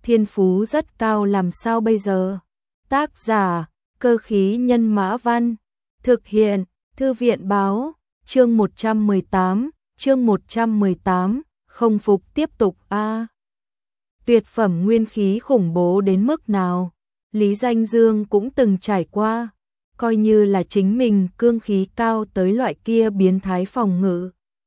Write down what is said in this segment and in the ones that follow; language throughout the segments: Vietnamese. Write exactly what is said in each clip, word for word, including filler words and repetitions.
thiên phú rất cao làm sao bây giờ? Tác giả, Cơ khí nhân mã văn, thực hiện, Thư viện báo, chương một trăm mười tám, chương một trăm mười tám, không phục tiếp tục a. À, tuyệt phẩm nguyên khí khủng bố đến mức nào? Lý Danh Dương cũng từng trải qua, coi như là chính mình cương khí cao tới loại kia biến thái phòng ngự,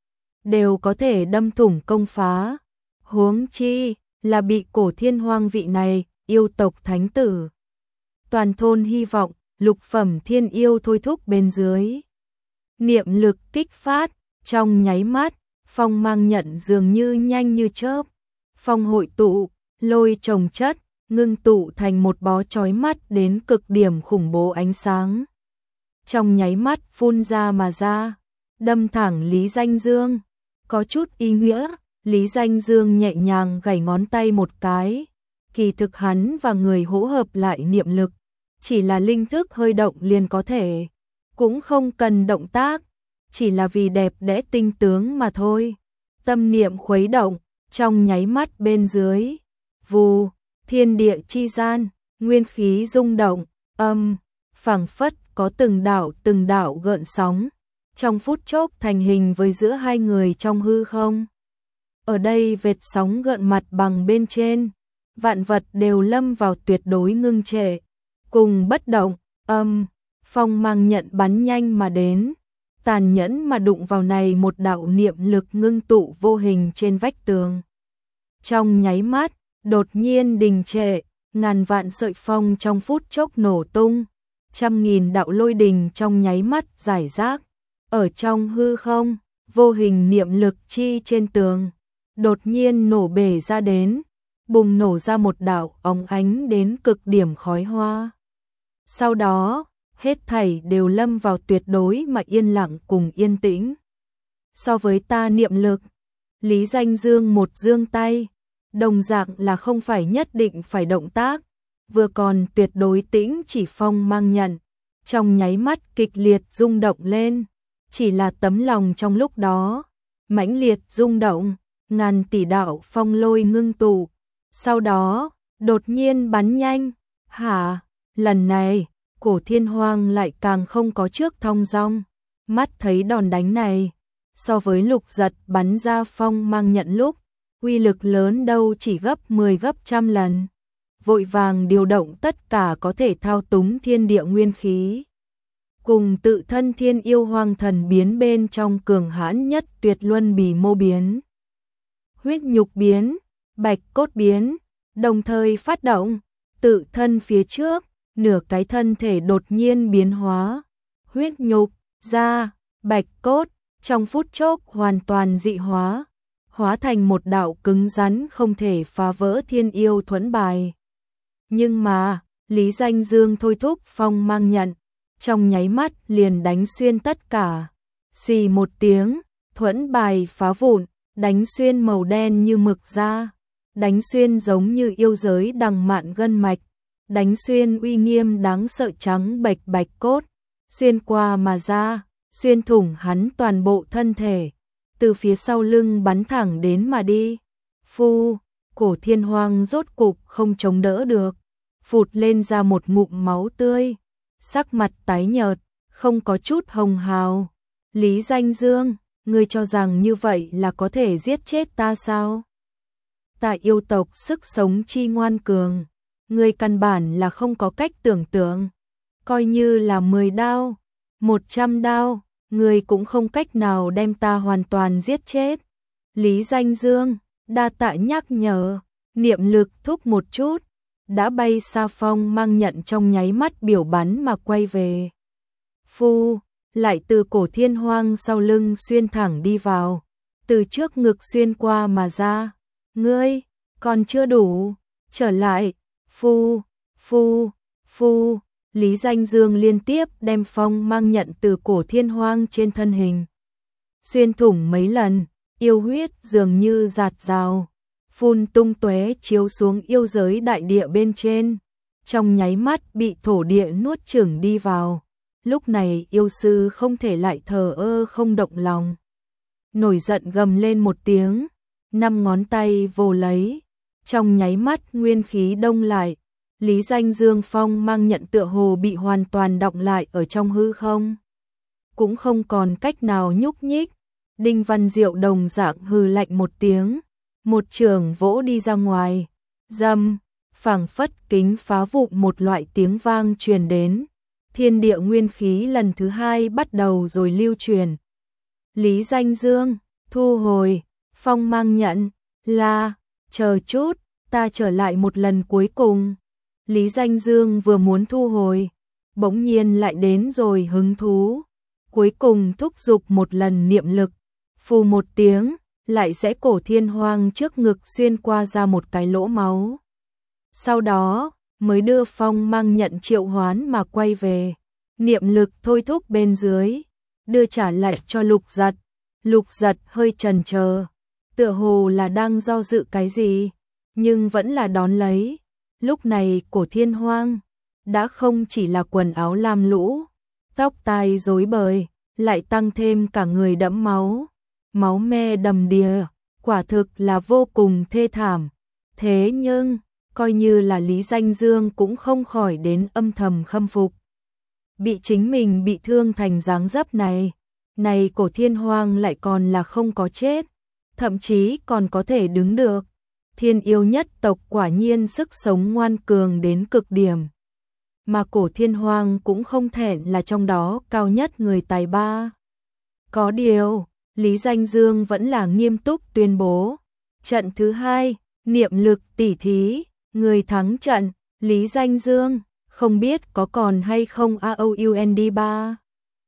đều có thể đâm thủng công phá, huống chi là bị Cổ Thiên Hoang vị này, yêu tộc thánh tử. Toàn thôn hy vọng, lục phẩm thiên yêu thôi thúc bên dưới. Niệm lực kích phát, trong nháy mắt, phong mang nhận dường như nhanh như chớp. Phong hội tụ, lôi chồng chất, ngưng tụ thành một bó chói mắt đến cực điểm khủng bố ánh sáng. Trong nháy mắt phun ra mà ra, đâm thẳng Lý Danh Dương. Có chút ý nghĩa, Lý Danh Dương nhẹ nhàng gảy ngón tay một cái. Kỳ thực hắn và người hỗ hợp lại niệm lực, chỉ là linh thức hơi động liền có thể, cũng không cần động tác, chỉ là vì đẹp đẽ tinh tướng mà thôi. Tâm niệm khuấy động, trong nháy mắt bên dưới, vù, thiên địa chi gian, nguyên khí rung động, âm, phảng phất có từng đạo từng đạo gợn sóng, trong phút chốc thành hình với giữa hai người trong hư không. Ở đây vệt sóng gợn mặt bằng bên trên, vạn vật đều lâm vào tuyệt đối ngưng trệ, cùng bất động, âm, phong mang nhận bắn nhanh mà đến, tàn nhẫn mà đụng vào này một đạo niệm lực ngưng tụ vô hình trên vách tường. Trong nháy mắt, đột nhiên đình trệ, ngàn vạn sợi phong trong phút chốc nổ tung, trăm nghìn đạo lôi đình trong nháy mắt giải rác. Ở trong hư không, vô hình niệm lực chi trên tường, đột nhiên nổ bể ra đến, bùng nổ ra một đạo óng ánh đến cực điểm khói hoa. Sau đó, hết thảy đều lâm vào tuyệt đối mà yên lặng cùng yên tĩnh. So với ta niệm lực, Lý Danh Dương một giương tay, đồng dạng là không phải nhất định phải động tác, vừa còn tuyệt đối tĩnh chỉ phong mang nhận, trong nháy mắt kịch liệt rung động lên, chỉ là tấm lòng trong lúc đó, mãnh liệt rung động, ngàn tỷ đạo phong lôi ngưng tụ, sau đó, đột nhiên bắn nhanh, hả, lần này, Cổ Thiên Hoang lại càng không có trước thong dong, mắt thấy đòn đánh này, so với lục giật bắn ra phong mang nhận lúc, uy lực lớn đâu chỉ gấp mười gấp trăm lần, vội vàng điều động tất cả có thể thao túng thiên địa nguyên khí, cùng tự thân thiên yêu hoang thần biến bên trong cường hãn nhất tuyệt luân bì mô biến, huyết nhục biến, bạch cốt biến, đồng thời phát động, tự thân phía trước, nửa cái thân thể đột nhiên biến hóa, huyết nhục, da, bạch cốt, trong phút chốc hoàn toàn dị hóa, hóa thành một đạo cứng rắn không thể phá vỡ thiên yêu thuẫn bài. Nhưng mà, Lý Danh Dương thôi thúc phong mang nhận, trong nháy mắt liền đánh xuyên tất cả, xì một tiếng, thuẫn bài phá vụn, đánh xuyên màu đen như mực da, đánh xuyên giống như yêu giới đằng mạn gân mạch, đánh xuyên uy nghiêm đáng sợ trắng bạch bạch cốt, xuyên qua mà ra, xuyên thủng hắn toàn bộ thân thể, từ phía sau lưng bắn thẳng đến mà đi. Phu, Cổ Thiên Hoang rốt cục không chống đỡ được, phụt lên ra một ngụm máu tươi, sắc mặt tái nhợt, không có chút hồng hào. Lý Danh Dương, ngươi cho rằng như vậy là có thể giết chết ta sao? Ta yêu tộc sức sống chi ngoan cường, ngươi căn bản là không có cách tưởng tượng, coi như là mười đao, một trăm đao, ngươi cũng không cách nào đem ta hoàn toàn giết chết. Lý Danh Dương, đa tạ nhắc nhở, niệm lực thúc một chút, đã bay xa phong mang nhận trong nháy mắt biểu bắn mà quay về. Phu, lại từ Cổ Thiên Hoang sau lưng xuyên thẳng đi vào, từ trước ngực xuyên qua mà ra. Ngươi, còn chưa đủ, trở lại. Phu, phu, phu, Lý Danh Dương liên tiếp đem phong mang nhận từ Cổ Thiên Hoang trên thân hình xuyên thủng mấy lần, yêu huyết dường như giạt rào, phun tung tóe chiếu xuống yêu giới đại địa bên trên, trong nháy mắt bị thổ địa nuốt chửng đi vào. Lúc này yêu sư không thể lại thờ ơ không động lòng, nổi giận gầm lên một tiếng, năm ngón tay vồ lấy, Trong nháy mắt nguyên khí đông lại, Lý Danh Dương phong mang nhận tựa hồ bị hoàn toàn đọng lại ở trong hư không. Cũng không còn cách nào nhúc nhích. Đinh Văn Diệu đồng dạng hừ lạnh một tiếng, một trường vỗ đi ra ngoài, dầm, phảng phất kính phá vụn một loại tiếng vang truyền đến, thiên địa nguyên khí lần thứ hai bắt đầu rồi lưu truyền. Lý Danh Dương, thu hồi, phong mang nhận, là, chờ chút, ta trở lại một lần cuối cùng. Lý Danh Dương vừa muốn thu hồi, bỗng nhiên lại đến rồi hứng thú, cuối cùng thúc giục một lần niệm lực. Phù một tiếng, lại sẽ cổ thiên hoang trước ngực xuyên qua ra một cái lỗ máu. Sau đó, mới đưa phong mang nhận triệu hoán mà quay về. Niệm lực thôi thúc bên dưới, đưa trả lại cho Lục Giật. Lục Giật hơi chần chờ, tựa hồ là đang do dự cái gì, nhưng vẫn là đón lấy. Lúc này cổ thiên hoang, đã không chỉ là quần áo lam lũ, tóc tai rối bời, lại tăng thêm cả người đẫm máu. Máu me đầm đìa, quả thực là vô cùng thê thảm. Thế nhưng, coi như là Lý Danh Dương cũng không khỏi đến âm thầm khâm phục. Bị chính mình bị thương thành dáng dấp này, này cổ thiên hoang lại còn là không có chết, thậm chí còn có thể đứng được. Thiên yêu nhất tộc quả nhiên sức sống ngoan cường đến cực điểm. Mà cổ thiên hoang cũng không thẹn là trong đó cao nhất người tài ba. Có điều, Lý Danh Dương vẫn là nghiêm túc tuyên bố. Trận thứ hai, niệm lực tỉ thí, người thắng trận, Lý Danh Dương, không biết có còn hay không a o u n d ba.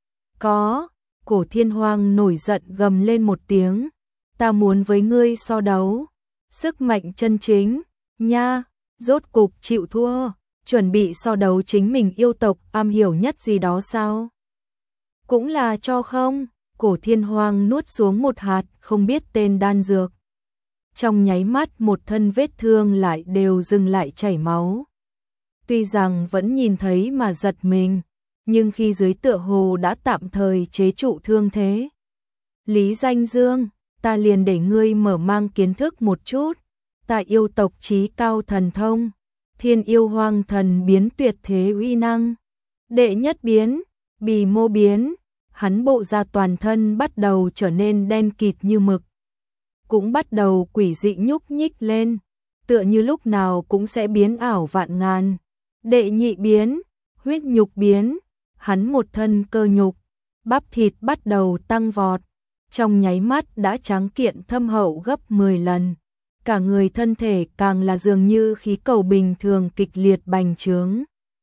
Có, cổ thiên hoang nổi giận gầm lên một tiếng, ta muốn với ngươi so đấu. Sức mạnh chân chính, nha, rốt cục chịu thua, chuẩn bị so đấu chính mình yêu tộc am hiểu nhất gì đó sao? Cũng là cho không? Cổ thiên hoang nuốt xuống một hạt không biết tên đan dược. Trong nháy mắt một thân vết thương lại đều dừng lại chảy máu. Tuy rằng vẫn nhìn thấy mà giật mình, nhưng khi dưới tựa hồ đã tạm thời chế trụ thương thế. Lý Danh Dương, ta liền để ngươi mở mang kiến thức một chút. Ta yêu tộc chí cao thần thông, thiên yêu hoang thần biến tuyệt thế uy năng. Đệ nhất biến, bì mô biến. Hắn bộ ra toàn thân bắt đầu trở nên đen kịt như mực. Cũng bắt đầu quỷ dị nhúc nhích lên, tựa như lúc nào cũng sẽ biến ảo vạn ngàn. Đệ nhị biến, huyết nhục biến, hắn một thân cơ nhục, bắp thịt bắt đầu tăng vọt, trong nháy mắt đã tráng kiện thâm hậu gấp mười lần. Cả người thân thể càng là dường như khí cầu bình thường kịch liệt bành trướng.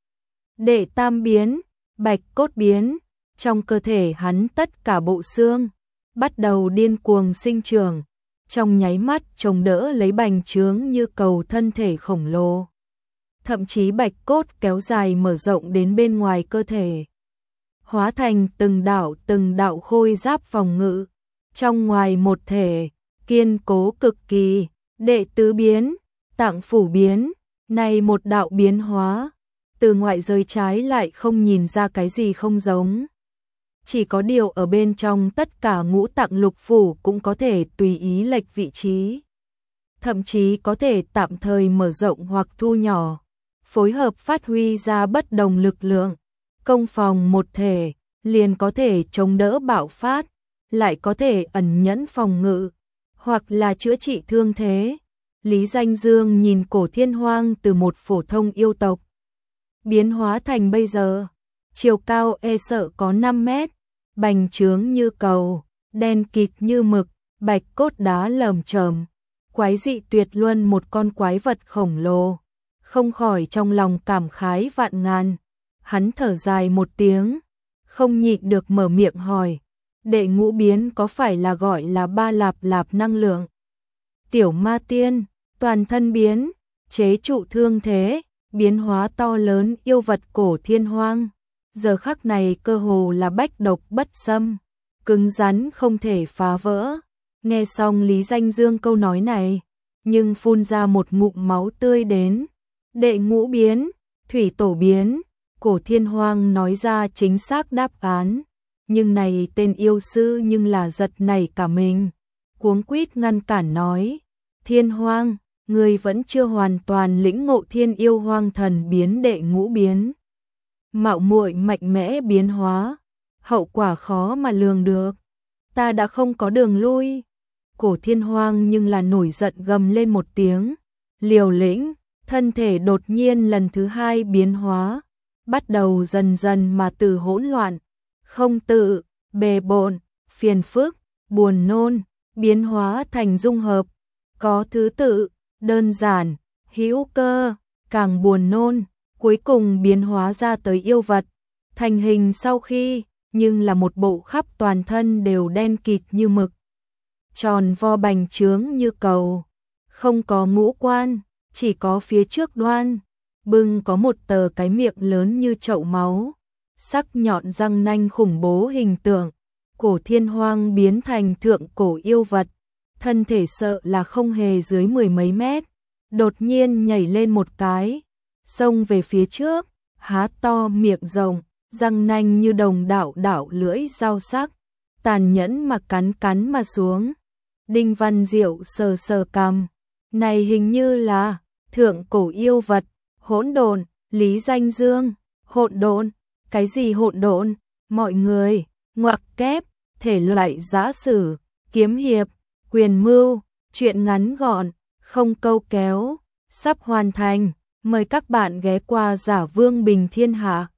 Đệ tam biến, bạch cốt biến. Trong cơ thể hắn tất cả bộ xương bắt đầu điên cuồng sinh trưởng, trong nháy mắt chống đỡ lấy bành trướng như cầu thân thể khổng lồ. Thậm chí bạch cốt kéo dài mở rộng đến bên ngoài cơ thể, hóa thành từng đạo từng đạo khôi giáp phòng ngự, trong ngoài một thể, kiên cố cực kỳ. Đệ tứ biến, tạng phủ biến, này một đạo biến hóa, từ ngoại giới trái lại không nhìn ra cái gì không giống. Chỉ có điều ở bên trong tất cả ngũ tạng lục phủ cũng có thể tùy ý lệch vị trí. Thậm chí có thể tạm thời mở rộng hoặc thu nhỏ, phối hợp phát huy ra bất đồng lực lượng. Công phòng một thể, liền có thể chống đỡ bạo phát, lại có thể ẩn nhẫn phòng ngự, hoặc là chữa trị thương thế. Lý Danh Dương nhìn cổ thiên hoang từ một phổ thông yêu tộc, biến hóa thành bây giờ, chiều cao e sợ có năm mét, bành trướng như cầu, đen kịt như mực, bạch cốt đá lởm chởm, quái dị tuyệt luân một con quái vật khổng lồ. Không khỏi trong lòng cảm khái vạn ngàn, hắn thở dài một tiếng, không nhịn được mở miệng hỏi, đệ ngũ biến có phải là gọi là ba lạp lạp năng lượng? Tiểu ma tiên, toàn thân biến, chế trụ thương thế, biến hóa to lớn yêu vật cổ thiên hoang. Giờ khắc này cơ hồ là bách độc bất xâm, cứng rắn không thể phá vỡ. Nghe xong Lý Danh Dương câu nói này, nhưng phun ra một ngụm máu tươi đến. Đệ ngũ biến, thủy tổ biến, cổ thiên hoang nói ra chính xác đáp án. Nhưng này tên yêu sư nhưng là giật nảy cả mình, cuống quýt ngăn cản nói, thiên hoang, ngươi vẫn chưa hoàn toàn lĩnh ngộ Thiên Yêu Hoang Thần biến đệ ngũ biến. Mạo muội mạnh mẽ biến hóa, hậu quả khó mà lường được. Ta đã không có đường lui. Cổ Thiên Hoang nhưng là nổi giận gầm lên một tiếng, liều lĩnh, thân thể đột nhiên lần thứ hai biến hóa, bắt đầu dần dần mà từ hỗn loạn, không tự, bề bộn, phiền phức, buồn nôn, biến hóa thành dung hợp, có thứ tự, đơn giản, hữu cơ, càng buồn nôn, cuối cùng biến hóa ra tới yêu vật, thành hình sau khi, nhưng là một bộ khắp toàn thân đều đen kịt như mực, tròn vo bành trướng như cầu, không có ngũ quan, chỉ có phía trước đoan, bưng có một tờ cái miệng lớn như chậu máu, sắc nhọn răng nanh khủng bố hình tượng. Cổ Thiên Hoang biến thành thượng cổ yêu vật, thân thể sợ là không hề dưới mười mấy mét, đột nhiên nhảy lên một cái, xông về phía trước, há to miệng rộng, răng nanh như đồng đảo đảo lưỡi dao sắc, tàn nhẫn mà cắn cắn mà xuống. Đinh Văn Diệu sờ sờ cằm, này hình như là thượng cổ yêu vật, hỗn độn, Lý Danh Dương, hỗn độn, cái gì hỗn độn? Mọi người, ngoặc kép, thể loại giã sử, kiếm hiệp, quyền mưu, truyện ngắn gọn, không câu kéo, sắp hoàn thành, mời các bạn ghé qua Giả Vương Bình Thiên Hạ.